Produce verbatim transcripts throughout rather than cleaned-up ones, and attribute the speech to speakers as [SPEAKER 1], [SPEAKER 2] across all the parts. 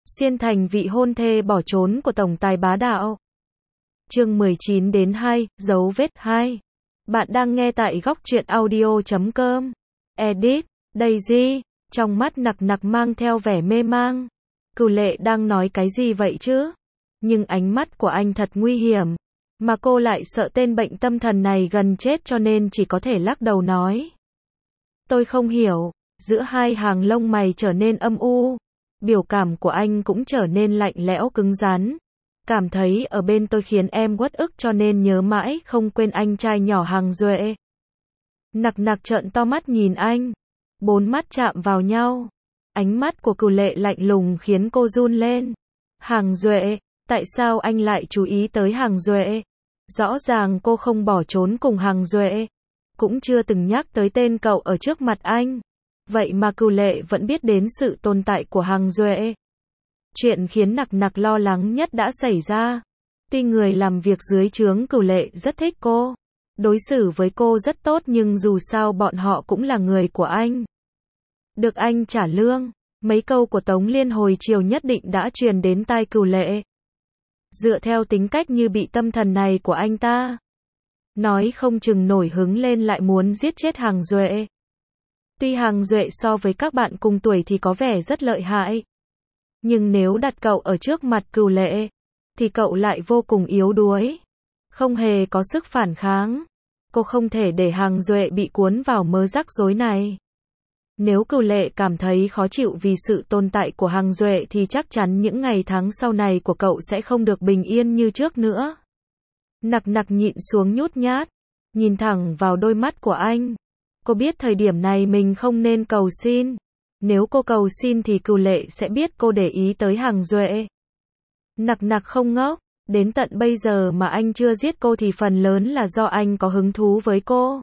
[SPEAKER 1] Xuyên thành vị hôn thê bỏ trốn của tổng tài bá đạo. Chương mười chín đến hai, dấu vết hai. Bạn đang nghe tại góc truyện audio chấm com. Edit, Daisy, trong mắt nặc nặc mang theo vẻ mê mang. Cửu Lệ đang nói cái gì vậy chứ? Nhưng ánh mắt của anh thật nguy hiểm. Mà cô lại sợ tên bệnh tâm thần này gần chết cho nên chỉ có thể lắc đầu nói. Tôi không hiểu. Giữa hai hàng lông mày trở nên âm u. Biểu cảm của anh cũng trở nên lạnh lẽo cứng rắn. Cảm thấy ở bên tôi khiến em uất ức cho nên nhớ mãi không quên anh trai nhỏ Hàng Duệ. Nặc nặc trợn to mắt nhìn anh. Bốn mắt chạm vào nhau. Ánh mắt của Cửu Lệ lạnh lùng khiến cô run lên. Hàng Duệ, tại sao anh lại chú ý tới Hàng Duệ? Rõ ràng cô không bỏ trốn cùng Hàng Duệ. Cũng chưa từng nhắc tới tên cậu ở trước mặt anh. Vậy mà Cửu Lệ vẫn biết đến sự tồn tại của Hàng Duệ. Chuyện khiến nặc nặc lo lắng nhất đã xảy ra. Tuy người làm việc dưới trướng Cửu Lệ rất thích cô. Đối xử với cô rất tốt nhưng dù sao bọn họ cũng là người của anh. Được anh trả lương. Mấy câu của Tống Liên hồi chiều nhất định đã truyền đến tai Cửu Lệ. Dựa theo tính cách như bị tâm thần này của anh ta. Nói không chừng nổi hứng lên lại muốn giết chết Hàng Duệ. Tuy Hàng Duệ so với các bạn cùng tuổi thì có vẻ rất lợi hại. Nhưng nếu đặt cậu ở trước mặt Cửu Lệ, thì cậu lại vô cùng yếu đuối. Không hề có sức phản kháng. Cô không thể để Hàng Duệ bị cuốn vào mớ rắc rối này. Nếu Cửu Lệ cảm thấy khó chịu vì sự tồn tại của Hàng Duệ thì chắc chắn những ngày tháng sau này của cậu sẽ không được bình yên như trước nữa. Nặc nặc nhịn xuống nhút nhát, nhìn thẳng vào đôi mắt của anh. Cô biết thời điểm này mình không nên cầu xin. Nếu cô cầu xin thì Cửu Lệ sẽ biết cô để ý tới Hàng Duệ. Nặc nặc không ngốc, đến tận bây giờ mà anh chưa giết cô thì phần lớn là do anh có hứng thú với cô.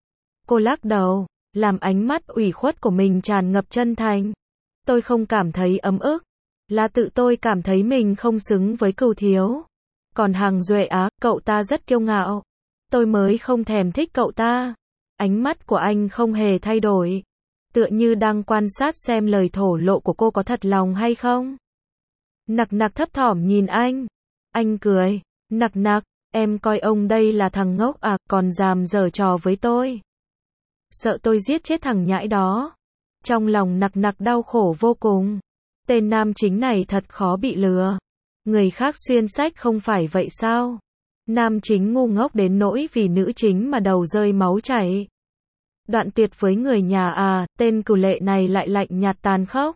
[SPEAKER 1] Cô lắc đầu, làm ánh mắt ủy khuất của mình tràn ngập chân thành. Tôi không cảm thấy ấm ức, là tự tôi cảm thấy mình không xứng với Cửu thiếu. Còn Hàng Duệ á, cậu ta rất kiêu ngạo. Tôi mới không thèm thích cậu ta. Ánh mắt của anh không hề thay đổi. Tựa như đang quan sát xem lời thổ lộ của cô có thật lòng hay không. Nặc nặc thấp thỏm nhìn anh. Anh cười. Nặc nặc, em coi ông đây là thằng ngốc à, còn dám giở trò với tôi. Sợ tôi giết chết thằng nhãi đó. Trong lòng nặc nặc đau khổ vô cùng. Tên nam chính này thật khó bị lừa. Người khác xuyên sách không phải vậy sao? Nam chính ngu ngốc đến nỗi vì nữ chính mà đầu rơi máu chảy. Đoạn tuyệt với người nhà à, tên Cửu Lệ này lại lạnh nhạt tàn khốc.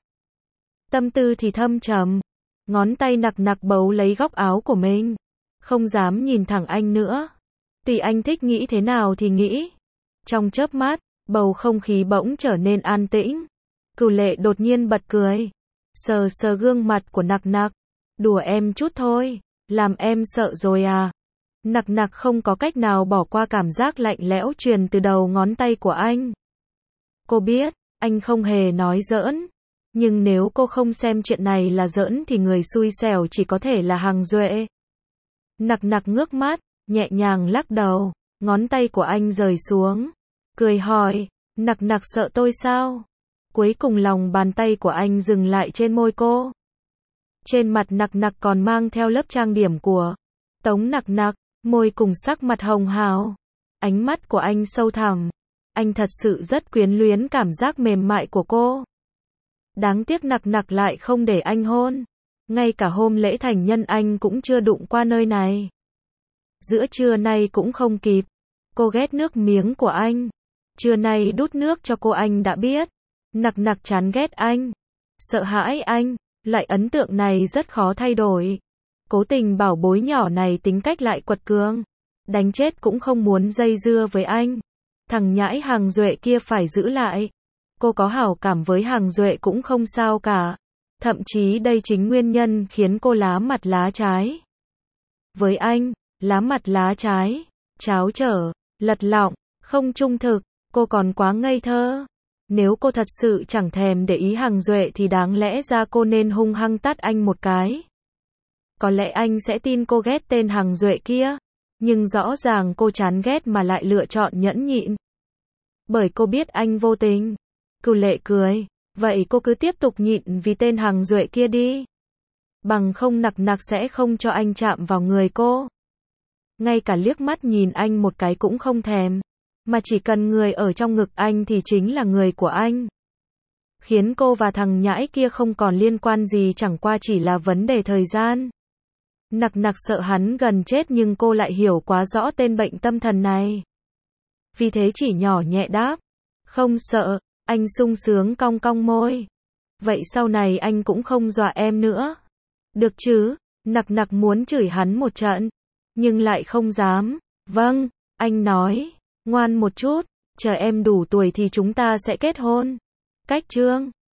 [SPEAKER 1] Tâm tư thì thâm trầm. Ngón tay nặc nặc bấu lấy góc áo của mình. Không dám nhìn thẳng anh nữa. Tùy anh thích nghĩ thế nào thì nghĩ. Trong chớp mắt, bầu không khí bỗng trở nên an tĩnh. Cửu Lệ đột nhiên bật cười. Sờ sờ gương mặt của nặc nặc. Đùa em chút thôi. Làm em sợ rồi à? Nặc nặc không có cách nào bỏ qua cảm giác lạnh lẽo truyền từ đầu ngón tay của anh. Cô biết, anh không hề nói giỡn. Nhưng nếu cô không xem chuyện này là giỡn thì người xui xẻo chỉ có thể là Hàng Duệ. Nặc nặc ngước mắt, nhẹ nhàng lắc đầu. Ngón tay của anh rời xuống. Cười hỏi, nặc nặc sợ tôi sao? Cuối cùng lòng bàn tay của anh dừng lại trên môi cô. Trên mặt nặc nặc còn mang theo lớp trang điểm của Tống nặc nặc. Môi cùng sắc mặt hồng hào. Ánh mắt của anh sâu thẳm. Anh thật sự rất quyến luyến cảm giác mềm mại của cô. Đáng tiếc nặc nặc lại không để anh hôn. Ngay cả hôm lễ thành nhân anh cũng chưa đụng qua nơi này. Giữa trưa nay cũng không kịp. Cô ghét nước miếng của anh. Trưa nay đút nước cho cô anh đã biết. Nặc nặc chán ghét anh. Sợ hãi anh. Loại ấn tượng này rất khó thay đổi. Cố tình bảo bối nhỏ này tính cách lại quật cường. Đánh chết cũng không muốn dây dưa với anh. Thằng nhãi Hàng Duệ kia phải giữ lại. Cô có hảo cảm với Hàng Duệ cũng không sao cả. Thậm chí đây chính nguyên nhân khiến cô lá mặt lá trái. Với anh, lá mặt lá trái, cháo trở, lật lọng, không trung thực, cô còn quá ngây thơ. Nếu cô thật sự chẳng thèm để ý Hàng Duệ thì đáng lẽ ra cô nên hung hăng tát anh một cái. Có lẽ anh sẽ tin cô ghét tên Hàng Duệ kia. Nhưng rõ ràng cô chán ghét mà lại lựa chọn nhẫn nhịn. Bởi cô biết anh vô tình. Cửu Lệ cười. Vậy cô cứ tiếp tục nhịn vì tên Hàng Duệ kia đi. Bằng không nặc nặc sẽ không cho anh chạm vào người cô. Ngay cả liếc mắt nhìn anh một cái cũng không thèm. Mà chỉ cần người ở trong ngực anh thì chính là người của anh. Khiến cô và thằng nhãi kia không còn liên quan gì, chẳng qua chỉ là vấn đề thời gian. Nặc nặc sợ hắn gần chết nhưng cô lại hiểu quá rõ tên bệnh tâm thần này. Vì thế chỉ nhỏ nhẹ đáp. Không sợ, anh sung sướng cong cong môi. Vậy sau này anh cũng không dọa em nữa. Được chứ? Nặc nặc muốn chửi hắn một trận. Nhưng lại không dám. Vâng, anh nói. Ngoan một chút, chờ em đủ tuổi thì chúng ta sẽ kết hôn. Cách chương